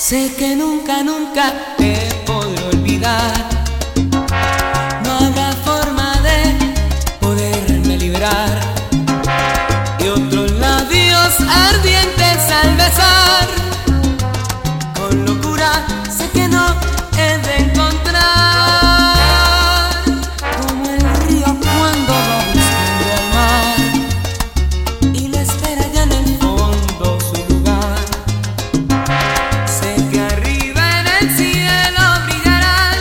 Sé que nunca, nunca te podré olvidar. No habrá forma de poderme liberar de otros labios ardientes al besar. Con locura sé que no he de encontrar, como el río cuando va buscando al mar y le espera ya en el fondo su lugar. Sé que arriba en el cielo brillarán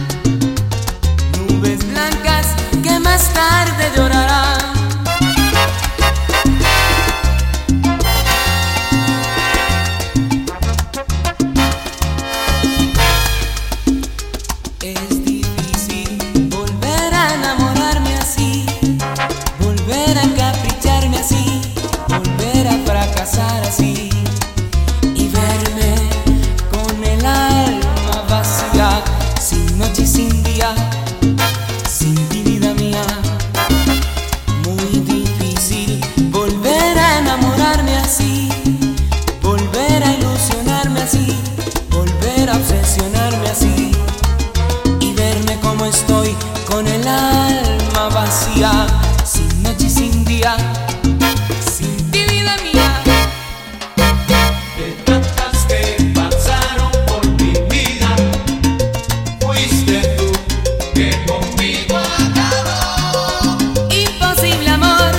nubes blancas que más tarde llorarán. Es difícil volver a enamorarme así, volver a encapricharme así, volver a fracasar así y verme con el alma vacía, sin noche y sin día, sin ti, vida mía. Muy difícil volver a enamorarme así, volver a ilusionarme así, volver a obsesionarme así y verme como estoy con el alma vacía, sin noche y sin día, sin ti, vida mía. De tantas que pasaron por mi vida, fuiste tú que conmigo acabó. Imposible amor,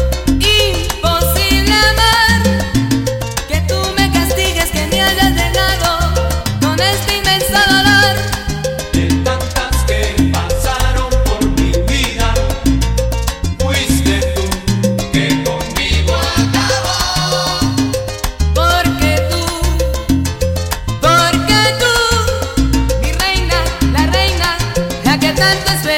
que tú me castigues, que me hayas dejado con este inmenso dolor. De tantas que pasaron por mi vida, fuiste tú que conmigo acabó. Porque tú, mi reina, la que tanto esperaba.